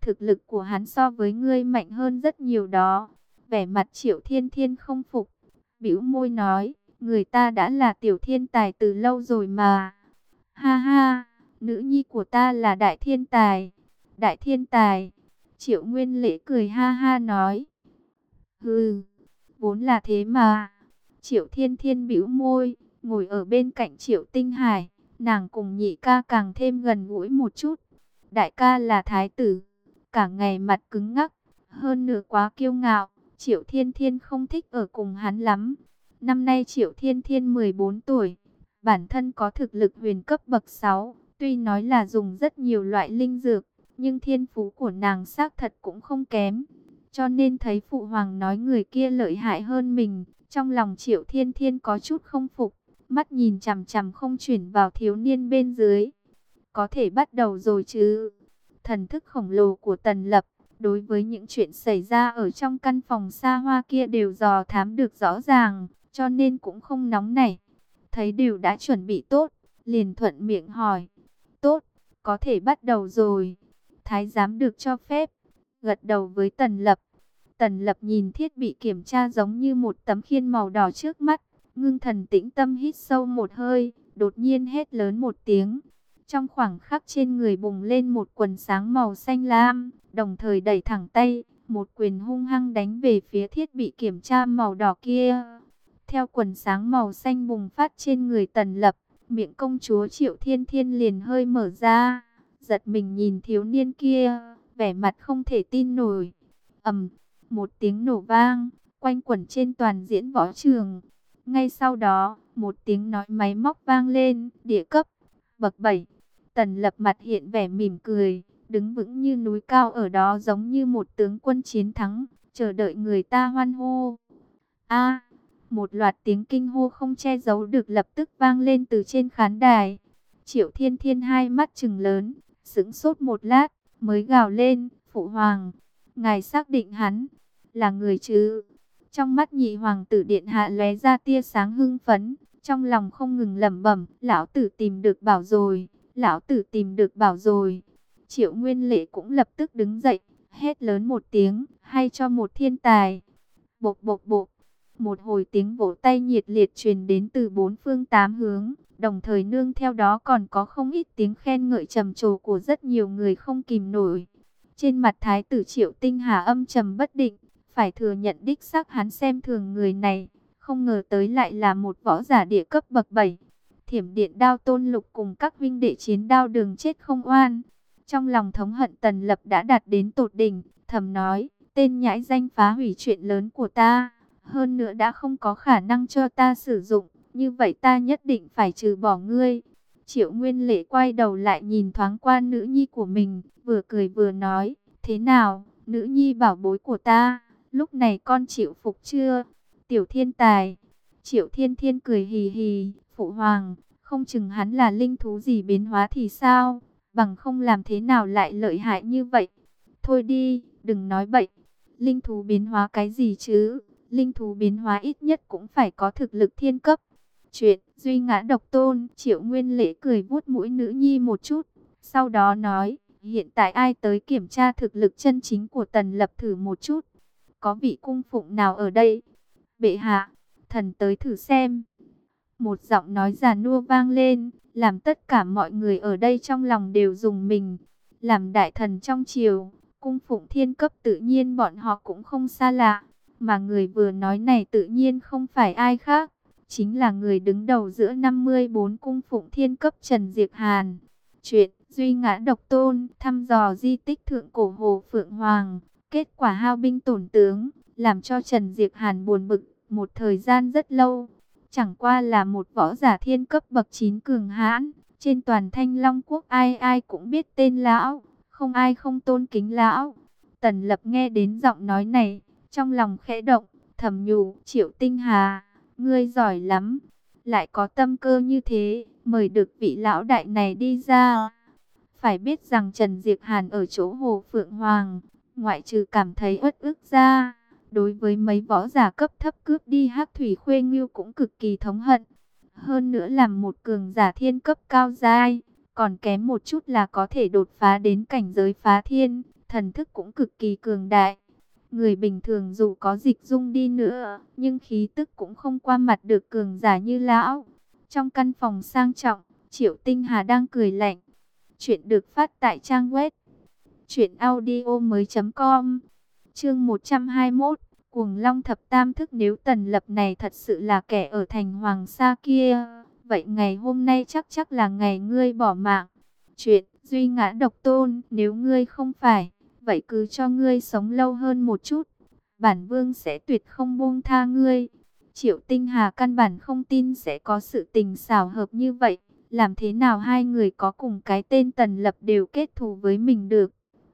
Speaker 1: thực lực của hắn so với ngươi mạnh hơn rất nhiều đó. Vẻ mặt Triệu Thiên Thiên không phục, bĩu môi nói, người ta đã là tiểu thiên tài từ lâu rồi mà. Ha ha, nữ nhi của ta là đại thiên tài. Đại thiên tài. Triệu Nguyên Lễ cười ha ha nói. Hừ, vốn là thế mà. Triệu Thiên Thiên bĩu môi, ngồi ở bên cạnh Triệu Tinh Hải, nàng cùng nhị ca càng thêm gần gũi một chút. Đại ca là thái tử, cả ngày mặt cứng ngắc, hơn nữa quá kiêu ngạo, Triệu Thiên Thiên không thích ở cùng hắn lắm. Năm nay Triệu Thiên Thiên mười bốn tuổi, bản thân có thực lực huyền cấp bậc sáu, tuy nói là dùng rất nhiều loại linh dược, nhưng thiên phú của nàng xác thật cũng không kém. Cho nên thấy phụ hoàng nói người kia lợi hại hơn mình, trong lòng Triệu Thiên Thiên có chút không phục, mắt nhìn chằm chằm không chuyển vào thiếu niên bên dưới. Có thể bắt đầu rồi chứ? Thần thức khổng lồ của Tần Lập, đối với những chuyện xảy ra ở trong căn phòng xa hoa kia đều dò thám được rõ ràng, cho nên cũng không nóng nảy. Thấy đều đã chuẩn bị tốt, liền thuận miệng hỏi. Tốt, có thể bắt đầu rồi. Thái giám được cho phép, gật đầu với Tần Lập. Tần Lập nhìn thiết bị kiểm tra giống như một tấm khiên màu đỏ trước mắt, ngưng thần tĩnh tâm hít sâu một hơi, đột nhiên hét lớn một tiếng. Trong khoảng khắc trên người bùng lên một quần sáng màu xanh lam, đồng thời đẩy thẳng tay, một quyền hung hăng đánh về phía thiết bị kiểm tra màu đỏ kia. Theo quần sáng màu xanh bùng phát trên người Tần Lập, miệng công chúa Triệu Thiên Thiên liền hơi mở ra, giật mình nhìn thiếu niên kia, vẻ mặt không thể tin nổi. Ầm, một tiếng nổ vang, quanh quẩn trên toàn diễn võ trường. Ngay sau đó, một tiếng nói máy móc vang lên, địa cấp, bậc bảy. Tần Lập mặt hiện vẻ mỉm cười, đứng vững như núi cao ở đó giống như một tướng quân chiến thắng, chờ đợi người ta hoan hô. A, một loạt tiếng kinh hô không che giấu được lập tức vang lên từ trên khán đài. Triệu Thiên Thiên hai mắt trừng lớn, sững sốt một lát, mới gào lên, phụ hoàng, ngài xác định hắn là người chứ? Trong mắt nhị hoàng tử điện hạ lóe ra tia sáng hưng phấn, trong lòng không ngừng lẩm bẩm, lão tử tìm được bảo rồi, lão tử tìm được bảo rồi. Triệu Nguyên Lễ cũng lập tức đứng dậy, hét lớn một tiếng, hay cho một thiên tài. Bộp bộp bộp, một hồi tiếng vỗ tay nhiệt liệt truyền đến từ bốn phương tám hướng, đồng thời nương theo đó còn có không ít tiếng khen ngợi trầm trồ của rất nhiều người không kìm nổi. Trên mặt thái tử Triệu Tinh Hà âm trầm bất định, phải thừa nhận đích xác hắn xem thường người này, không ngờ tới lại là một võ giả địa cấp bậc bảy. Thiểm Điện Đao Tôn Lục cùng các huynh đệ chiến đao đường chết không oan. Trong lòng thống hận Tần Lập đã đạt đến tột đỉnh, thầm nói, tên nhãi danh phá hủy chuyện lớn của ta, hơn nữa đã không có khả năng cho ta sử dụng, như vậy ta nhất định phải trừ bỏ ngươi. Triệu Nguyên Lễ quay đầu lại nhìn thoáng qua nữ nhi của mình, vừa cười vừa nói, thế nào, nữ nhi bảo bối của ta, lúc này con chịu phục chưa? Tiểu thiên tài. Triệu Thiên Thiên cười hì hì, phụ hoàng, không chừng hắn là linh thú gì biến hóa thì sao, bằng không làm thế nào lại lợi hại như vậy. Thôi đi, đừng nói bậy, linh thú biến hóa cái gì chứ, linh thú biến hóa ít nhất cũng phải có thực lực thiên cấp. Chuyện duy ngã độc tôn. Triệu Nguyên Lễ cười vuốt mũi nữ nhi một chút, sau đó nói, hiện tại ai tới kiểm tra thực lực chân chính của Tần Lập thử một chút? Có vị cung phụng nào ở đây? Bệ hạ, thần tới thử xem. Một giọng nói già nua vang lên, làm tất cả mọi người ở đây trong lòng đều rùng mình. Làm đại thần trong triều, cung phụng thiên cấp tự nhiên bọn họ cũng không xa lạ. Mà người vừa nói này tự nhiên không phải ai khác, chính là người đứng đầu giữa năm mươi bốn cung phụng thiên cấp Trần Diệp Hàn. Chuyện duy ngã độc tôn, thăm dò di tích thượng cổ Hồ Phượng Hoàng, kết quả hao binh tổn tướng, làm cho Trần Diệp Hàn buồn bực một thời gian rất lâu. Chẳng qua là một võ giả thiên cấp bậc chín cường hãn, trên toàn Thanh Long Quốc ai ai cũng biết tên lão, không ai không tôn kính lão. Tần Lập nghe đến giọng nói này, trong lòng khẽ động, thầm nhủ, Triệu Tinh Hà, ngươi giỏi lắm, lại có tâm cơ như thế, mời được vị lão đại này đi ra. Phải biết rằng Trần Diệp Hàn ở chỗ Hồ Phượng Hoàng, ngoại trừ cảm thấy uất ức ra, đối với mấy võ giả cấp thấp cướp đi Hắc Thủy Khuê Ngưu cũng cực kỳ thống hận. Hơn nữa làm một cường giả thiên cấp cao giai, còn kém một chút là có thể đột phá đến cảnh giới phá thiên, thật thần thức cũng cực kỳ cường đại. Người bình thường dù có dịch dung đi nữa, nhưng khí tức cũng không qua mặt được cường giả như lão. Trong căn phòng sang trọng, Triệu Tinh Hà đang cười lạnh. Chuyện được phát tại trang web truyện audio mới.com. Chương một trăm hai mươi mốt, Cuồng Long thập tam thức. Nếu Tần Lập này thật sự là kẻ ở thành Hoàng Sa kia, vậy ngày hôm nay chắc chắc là ngày ngươi bỏ mạng. Chuyện duy ngã độc tôn, nếu ngươi không phải, vậy cứ cho ngươi sống lâu hơn một chút, bản vương sẽ tuyệt không buông tha ngươi. Triệu Tinh Hà căn bản không tin sẽ có sự tình xảo hợp như vậy. Làm thế nào hai người có cùng cái tên Tần Lập đều kết thù với mình được?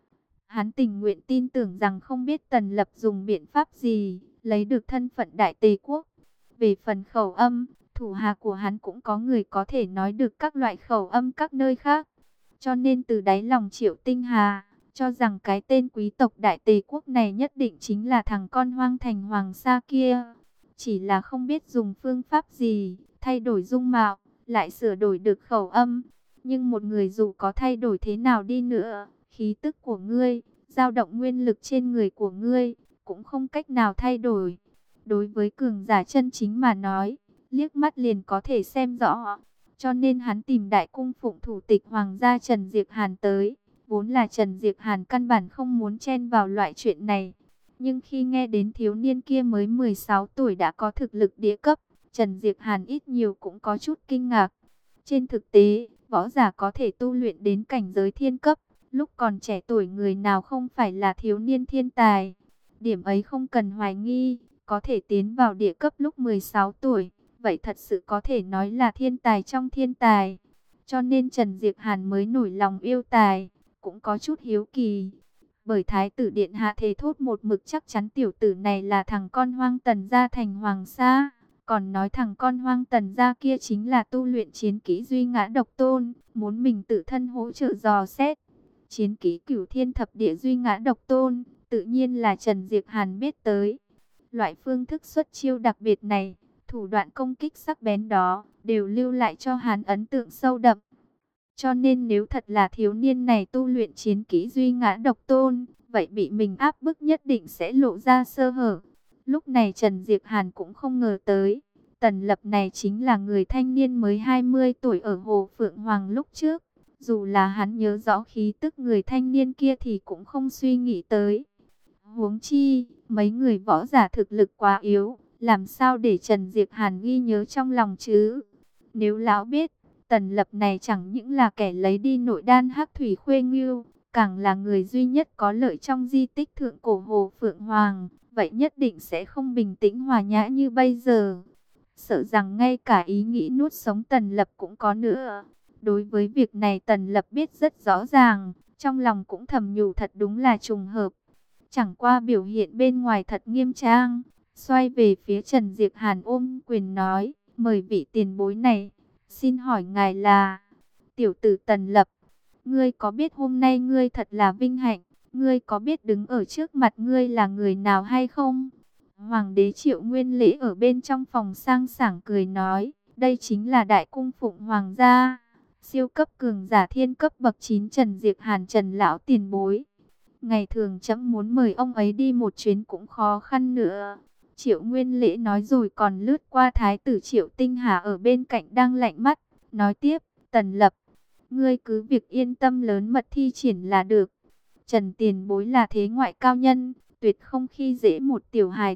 Speaker 1: Hắn tình nguyện tin tưởng rằng không biết Tần Lập dùng biện pháp gì, lấy được thân phận Đại Tề Quốc. Về phần khẩu âm, thủ hạ của hắn cũng có người có thể nói được các loại khẩu âm các nơi khác. Cho nên từ đáy lòng Triệu Tinh Hà cho rằng cái tên quý tộc Đại Tề Quốc này nhất định chính là thằng con hoang thành Hoàng Sa kia. Chỉ là không biết dùng phương pháp gì, thay đổi dung mạo, lại sửa đổi được khẩu âm. Nhưng một người dù có thay đổi thế nào đi nữa, khí tức của ngươi, dao động nguyên lực trên người của ngươi, cũng không cách nào thay đổi. Đối với cường giả chân chính mà nói, liếc mắt liền có thể xem rõ. Cho nên hắn tìm Đại Cung Phụng thủ tịch Hoàng gia Trần Diệp Hàn tới. Vốn là Trần Diệp Hàn căn bản không muốn chen vào loại chuyện này. Nhưng khi nghe đến thiếu niên kia mới mười sáu tuổi đã có thực lực địa cấp, Trần Diệp Hàn ít nhiều cũng có chút kinh ngạc. Trên thực tế, võ giả có thể tu luyện đến cảnh giới thiên cấp, lúc còn trẻ tuổi người nào không phải là thiếu niên thiên tài. Điểm ấy không cần hoài nghi, có thể tiến vào địa cấp lúc mười sáu tuổi, vậy thật sự có thể nói là thiên tài trong thiên tài. Cho nên Trần Diệp Hàn mới nổi lòng yêu tài, cũng có chút hiếu kỳ. Bởi Thái tử Điện Hạ thề thốt một mực chắc chắn tiểu tử này là thằng con hoang Tần gia thành Hoàng Sa. Còn nói thằng con hoang Tần gia kia chính là tu luyện chiến kỹ duy ngã độc tôn, muốn mình tự thân hỗ trợ dò xét. Chiến kỹ cửu thiên thập địa duy ngã độc tôn, tự nhiên là Trần Diệp Hàn biết tới. Loại phương thức xuất chiêu đặc biệt này, thủ đoạn công kích sắc bén đó, đều lưu lại cho hắn ấn tượng sâu đậm. Cho nên nếu thật là thiếu niên này tu luyện chiến kỹ duy ngã độc tôn, vậy bị mình áp bức nhất định sẽ lộ ra sơ hở. Lúc này Trần Diệp Hàn cũng không ngờ tới, Tần Lập này chính là người thanh niên mới hai mươi tuổi ở Hồ Phượng Hoàng lúc trước. Dù là hắn nhớ rõ khí tức người thanh niên kia thì cũng không suy nghĩ tới. Huống chi, mấy người võ giả thực lực quá yếu, làm sao để Trần Diệp Hàn ghi nhớ trong lòng chứ? Nếu lão biết, Tần Lập này chẳng những là kẻ lấy đi nội đan Hắc Thủy Khuê Ngưu, càng là người duy nhất có lợi trong di tích thượng cổ Hồ Phượng Hoàng, vậy nhất định sẽ không bình tĩnh hòa nhã như bây giờ. Sợ rằng ngay cả ý nghĩ nuốt sống Tần Lập cũng có nữa. Đối với việc này Tần Lập biết rất rõ ràng, trong lòng cũng thầm nhủ thật đúng là trùng hợp. Chẳng qua biểu hiện bên ngoài thật nghiêm trang, xoay về phía Trần Diệp Hàn ôm quyền nói, mời vị tiền bối này, xin hỏi ngài là tiểu tử Tần Lập. Ngươi có biết hôm nay ngươi thật là vinh hạnh, ngươi có biết đứng ở trước mặt ngươi là người nào hay không? Hoàng đế Triệu Nguyên Lễ ở bên trong phòng sang sảng cười nói, đây chính là Đại Cung Phụng Hoàng gia, siêu cấp cường giả thiên cấp bậc chín Trần Diệp Hàn Trần lão tiền bối. Ngày thường chấm muốn mời ông ấy đi một chuyến cũng khó khăn nữa. Triệu Nguyên Lễ nói rồi còn lướt qua Thái tử Triệu Tinh Hà ở bên cạnh đang lạnh mắt, nói tiếp, Tần Lập, ngươi cứ việc yên tâm lớn mật thi triển là được. Trần tiền bối là thế ngoại cao nhân, tuyệt không khi dễ một tiểu hài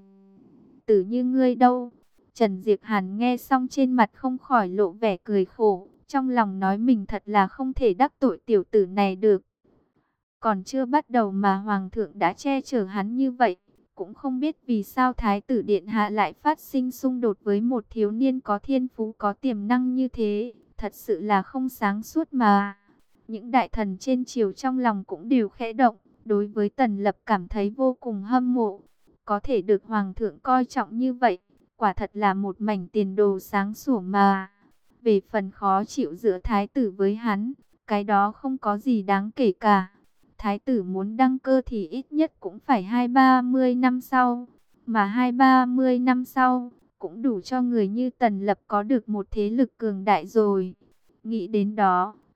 Speaker 1: tử như ngươi đâu. Trần Diệp Hàn nghe xong trên mặt không khỏi lộ vẻ cười khổ, trong lòng nói mình thật là không thể đắc tội tiểu tử này được. Còn chưa bắt đầu mà Hoàng thượng đã che chở hắn như vậy, cũng không biết vì sao Thái tử Điện Hạ lại phát sinh xung đột với một thiếu niên có thiên phú có tiềm năng như thế, thật sự là không sáng suốt mà. Những đại thần trên triều trong lòng cũng đều khẽ động, đối với Tần Lập cảm thấy vô cùng hâm mộ. Có thể được Hoàng thượng coi trọng như vậy, quả thật là một mảnh tiền đồ sáng sủa mà. Về phần khó chịu giữa Thái tử với hắn, cái đó không có gì đáng kể cả. Thái tử muốn đăng cơ thì ít nhất cũng phải hai ba mươi năm sau. Mà hai ba mươi năm sau, cũng đủ cho người như Tần Lập có được một thế lực cường đại rồi. Nghĩ đến đó,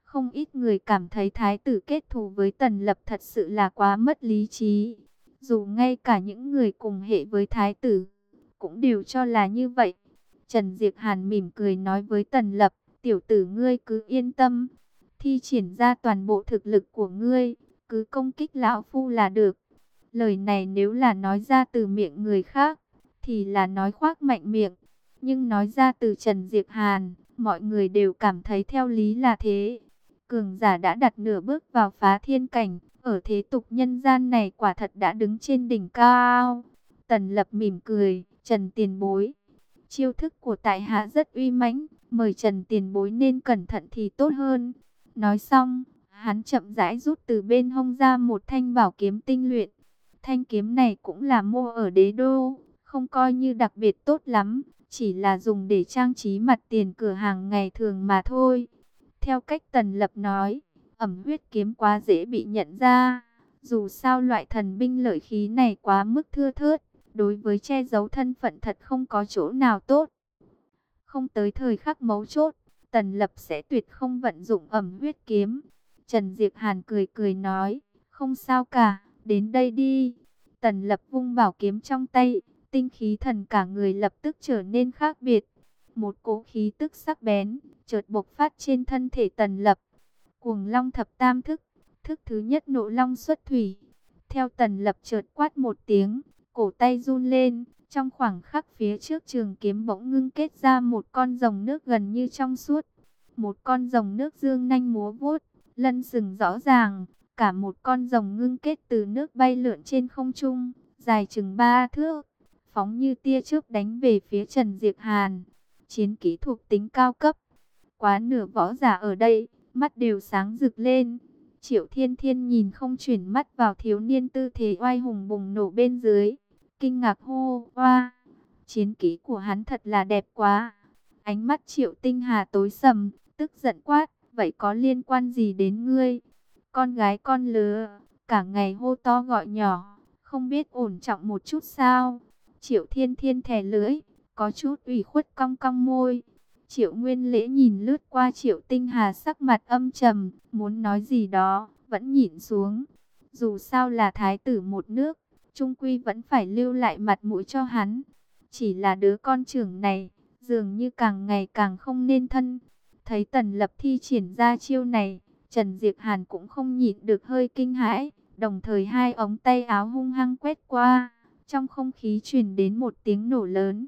Speaker 1: Không ít người cảm thấy thái tử kết thù với Tần Lập thật sự là quá mất lý trí. Dù ngay cả những người cùng hệ với thái tử cũng đều cho là như vậy. Trần Diệp Hàn mỉm cười nói với Tần Lập, tiểu tử ngươi cứ yên tâm, thi triển ra toàn bộ thực lực của ngươi, cứ công kích lão phu là được. Lời này nếu là nói ra từ miệng người khác, thì là nói khoác mạnh miệng. Nhưng nói ra từ Trần Diệp Hàn, mọi người đều cảm thấy theo lý là thế. Cường giả đã đặt nửa bước vào phá thiên cảnh, ở thế tục nhân gian này quả thật đã đứng trên đỉnh cao. Tần Lập mỉm cười, Trần tiền bối, chiêu thức của tại hạ rất uy mãnh, mời Trần tiền bối nên cẩn thận thì tốt hơn. Nói xong, hắn chậm rãi rút từ bên hông ra một thanh bảo kiếm tinh luyện. Thanh kiếm này cũng là mua ở đế đô, không coi như đặc biệt tốt lắm, chỉ là dùng để trang trí mặt tiền cửa hàng ngày thường mà thôi. Theo cách Tần Lập nói, ẩm huyết kiếm quá dễ bị nhận ra. Dù sao loại thần binh lợi khí này quá mức thưa thớt, đối với che giấu thân phận thật không có chỗ nào tốt. Không tới thời khắc mấu chốt, Tần Lập sẽ tuyệt không vận dụng ẩm huyết kiếm. Trần Diệp Hàn cười cười nói, không sao cả, đến đây đi. Tần Lập vung bảo kiếm trong tay, tinh khí thần cả người lập tức trở nên khác biệt. Một cỗ khí tức sắc bén, chợt bộc phát trên thân thể Tần Lập. Cuồng Long thập tam thức, thức thứ nhất Nộ Long xuất thủy. Theo Tần Lập chợt quát một tiếng, cổ tay run lên, trong khoảng khắc phía trước trường kiếm bỗng ngưng kết ra một con rồng nước gần như trong suốt. Một con rồng nước dương nanh múa vuốt, lân sừng rõ ràng, cả một con rồng ngưng kết từ nước bay lượn trên không trung, dài chừng ba thước, phóng như tia chớp đánh về phía Trần Diệp Hàn. Chiến kỹ thuộc tính cao cấp, quá nửa võ giả ở đây, mắt đều sáng rực lên. Triệu Thiên Thiên nhìn không chuyển mắt vào thiếu niên tư thế oai hùng bùng nổ bên dưới, kinh ngạc hô, oa, chiến kỹ của hắn thật là đẹp quá. Ánh mắt Triệu Tinh Hà tối sầm, tức giận quát, vậy có liên quan gì đến ngươi? Con gái con lứa, cả ngày hô to gọi nhỏ, không biết ổn trọng một chút sao? Triệu Thiên Thiên thè lưỡi, có chút ủy khuất cong cong môi. Triệu Nguyên Lễ nhìn lướt qua Triệu Tinh Hà sắc mặt âm trầm, muốn nói gì đó, vẫn nhịn xuống. Dù sao là thái tử một nước, trung quy vẫn phải lưu lại mặt mũi cho hắn. Chỉ là đứa con trưởng này, dường như càng ngày càng không nên thân. Thấy Tần Lập thi triển ra chiêu này, Trần Diệp Hàn cũng không nhịn được hơi kinh hãi. Đồng thời hai ống tay áo hung hăng quét qua, trong không khí truyền đến một tiếng nổ lớn.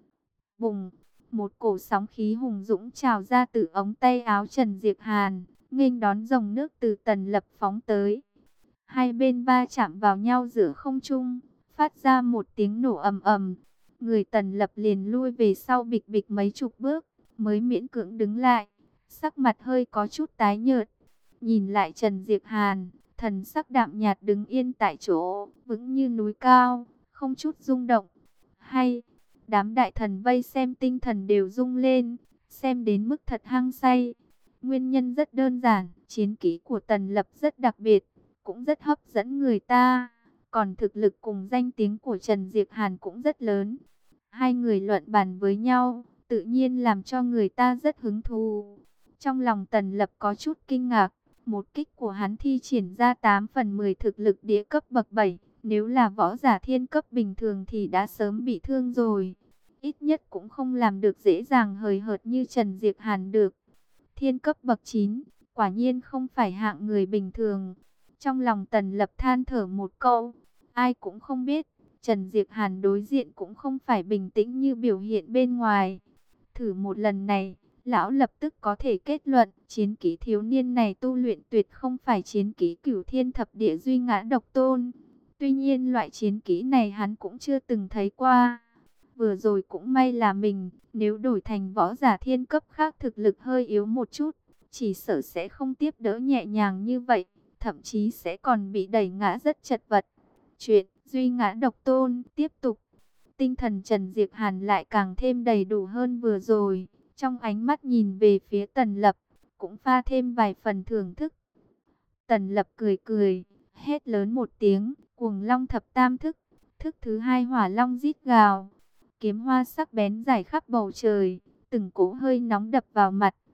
Speaker 1: Bùng! Một cổ sóng khí hùng dũng trào ra từ ống tay áo Trần Diệp Hàn, nghênh đón dòng nước từ Tần Lập phóng tới. Hai bên va chạm vào nhau giữa không trung, phát ra một tiếng nổ ầm ầm. Người Tần Lập liền lui về sau bịch bịch mấy chục bước, mới miễn cưỡng đứng lại, sắc mặt hơi có chút tái nhợt. Nhìn lại Trần Diệp Hàn, thần sắc đạm nhạt đứng yên tại chỗ, vững như núi cao, không chút rung động. Hay, đám đại thần vây xem tinh thần đều rung lên, xem đến mức thật hăng say. Nguyên nhân rất đơn giản, chiến kỹ của Tần Lập rất đặc biệt, cũng rất hấp dẫn người ta. Còn thực lực cùng danh tiếng của Trần Diệp Hàn cũng rất lớn. Hai người luận bàn với nhau, tự nhiên làm cho người ta rất hứng thú. Trong lòng Tần Lập có chút kinh ngạc, một kích của hắn thi triển ra tám phần mười thực lực địa cấp bậc bảy. Nếu là võ giả thiên cấp bình thường thì đã sớm bị thương rồi. Ít nhất cũng không làm được dễ dàng hời hợt như Trần Diệp Hàn được. Thiên cấp bậc chín, quả nhiên không phải hạng người bình thường. Trong lòng Tần Lập than thở một câu, ai cũng không biết, Trần Diệp Hàn đối diện cũng không phải bình tĩnh như biểu hiện bên ngoài. Thử một lần này, lão lập tức có thể kết luận, chiến kỹ thiếu niên này tu luyện tuyệt không phải chiến kỹ Cửu Thiên Thập Địa Duy Ngã Độc Tôn. Tuy nhiên loại chiến kỹ này hắn cũng chưa từng thấy qua. Vừa rồi cũng may là mình, nếu đổi thành võ giả thiên cấp khác thực lực hơi yếu một chút, chỉ sợ sẽ không tiếp đỡ nhẹ nhàng như vậy, thậm chí sẽ còn bị đẩy ngã rất chật vật. Chuyện Duy Ngã Độc Tôn tiếp tục. Tinh thần Trần Diệp Hàn lại càng thêm đầy đủ hơn vừa rồi, trong ánh mắt nhìn về phía Tần Lập, cũng pha thêm vài phần thưởng thức. Tần Lập cười cười, hét lớn một tiếng, Cuồng Long thập tam thức, thức thứ hai Hỏa Long rít gào. Kiếm hoa sắc bén rải khắp bầu trời, từng cỗ hơi nóng đập vào mặt.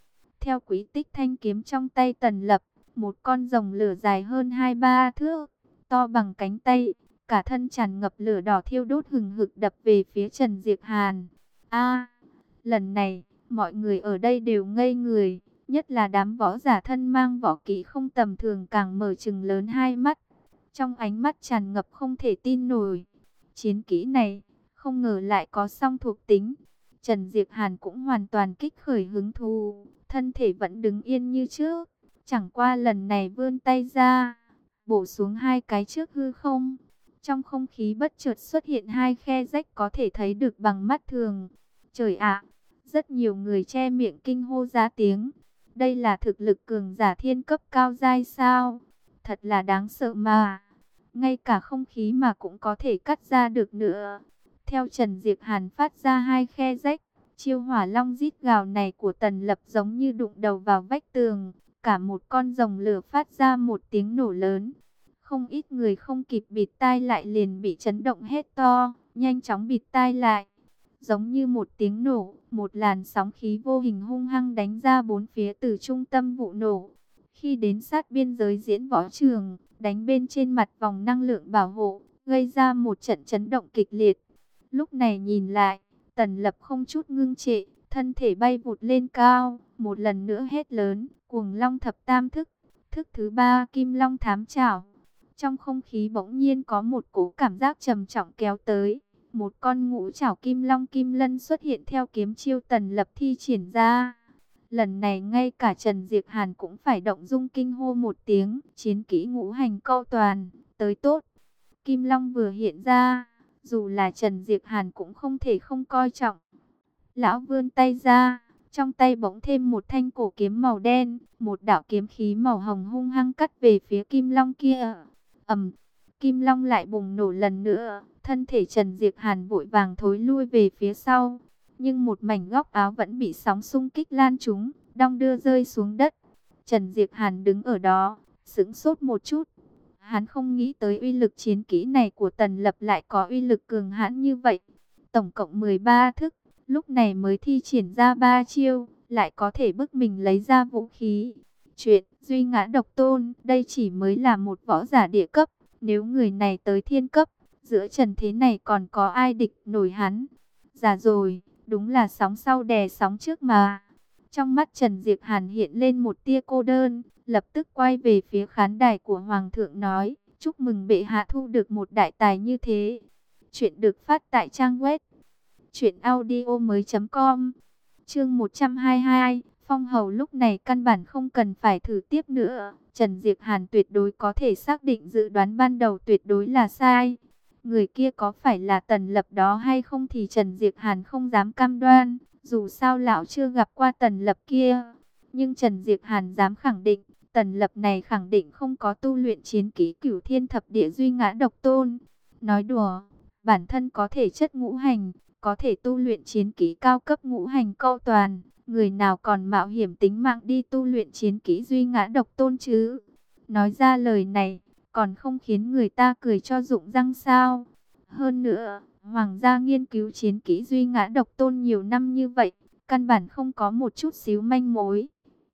Speaker 1: Theo quý tích thanh kiếm trong tay Tần Lập, một con rồng lửa dài hơn hai ba thước, to bằng cánh tay, cả thân tràn ngập lửa đỏ thiêu đốt hừng hực đập về phía Trần Diệp Hàn. A, lần này, mọi người ở đây đều ngây người, nhất là đám võ giả thân mang võ kỹ không tầm thường càng mở trừng lớn hai mắt. Trong ánh mắt tràn ngập không thể tin nổi. Chiến kỹ này, không ngờ lại có song thuộc tính. Trần Diệp Hàn cũng hoàn toàn kích khởi hứng thú, thân thể vẫn đứng yên như trước. Chẳng qua lần này vươn tay ra, bổ xuống hai cái trước hư không. Trong không khí bất chợt xuất hiện hai khe rách có thể thấy được bằng mắt thường. Trời ạ, rất nhiều người che miệng kinh hô ra tiếng. Đây là thực lực cường giả thiên cấp cao giai sao? Thật là đáng sợ mà. Ngay cả không khí mà cũng có thể cắt ra được nữa. Theo Trần Diệp Hàn phát ra hai khe rách, chiêu hỏa long rít gào này của Tần Lập giống như đụng đầu vào vách tường. Cả một con rồng lửa phát ra một tiếng nổ lớn. Không ít người không kịp bịt tai lại liền bị chấn động hết to, nhanh chóng bịt tai lại. Giống như một tiếng nổ, một làn sóng khí vô hình hung hăng đánh ra bốn phía từ trung tâm vụ nổ. Khi đến sát biên giới diễn võ trường, đánh bên trên mặt vòng năng lượng bảo hộ, gây ra một trận chấn động kịch liệt. Lúc này nhìn lại, Tần Lập không chút ngưng trệ, thân thể bay vụt lên cao, một lần nữa hét lớn, Cuồng Long thập tam thức, thức thứ ba Kim Long thám chảo. Trong không khí bỗng nhiên có một cỗ cảm giác trầm trọng kéo tới. Một con ngũ trảo kim long kim lân xuất hiện theo kiếm chiêu Tần Lập thi triển ra. Lần này ngay cả Trần Diệp Hàn cũng phải động dung kinh hô một tiếng. Chiến kỹ ngũ hành câu toàn, tới tốt. Kim long vừa hiện ra, dù là Trần Diệp Hàn cũng không thể không coi trọng. Lão vươn tay ra, trong tay bỗng thêm một thanh cổ kiếm màu đen. Một đạo kiếm khí màu hồng hung hăng cắt về phía kim long kia. Ầm, kim long lại bùng nổ lần nữa. Thân thể Trần Diệp Hàn vội vàng thối lui về phía sau. Nhưng một mảnh góc áo vẫn bị sóng xung kích lan trúng, đong đưa rơi xuống đất. Trần Diệp Hàn đứng ở đó, sững sốt một chút. Hắn không nghĩ tới uy lực chiến kỹ này của Tần Lập lại có uy lực cường hãn như vậy. Tổng cộng mười ba thức, lúc này mới thi triển ra ba chiêu, lại có thể bức mình lấy ra vũ khí. Chuyện duy ngã độc tôn, đây chỉ mới là một võ giả địa cấp. Nếu người này tới thiên cấp, giữa trần thế này còn có ai địch nổi hắn. Già rồi, đúng là sóng sau đè sóng trước mà. Trong mắt Trần Diệp Hàn hiện lên một tia cô đơn, lập tức quay về phía khán đài của Hoàng thượng nói, chúc mừng bệ hạ thu được một đại tài như thế. Chuyện được phát tại trang web truyện audio mới chấm com. Chương một trăm hai mươi hai, Phong Hầu lúc này căn bản không cần phải thử tiếp nữa. Trần Diệp Hàn tuyệt đối có thể xác định dự đoán ban đầu tuyệt đối là sai. Người kia có phải là Tần Lập đó hay không thì Trần Diệp Hàn không dám cam đoan. Dù sao lão chưa gặp qua Tần Lập kia. Nhưng Trần Diệp Hàn dám khẳng định, Tần Lập này khẳng định không có tu luyện chiến kỹ Cửu Thiên Thập Địa Duy Ngã Độc Tôn. Nói đùa, bản thân có thể chất ngũ hành, có thể tu luyện chiến kỹ cao cấp ngũ hành câu toàn. Người nào còn mạo hiểm tính mạng đi tu luyện chiến kỹ Duy Ngã Độc Tôn chứ? Nói ra lời này, còn không khiến người ta cười cho rụng răng sao? Hơn nữa, Hoàng gia nghiên cứu chiến kỹ Duy Ngã Độc Tôn nhiều năm như vậy, căn bản không có một chút xíu manh mối.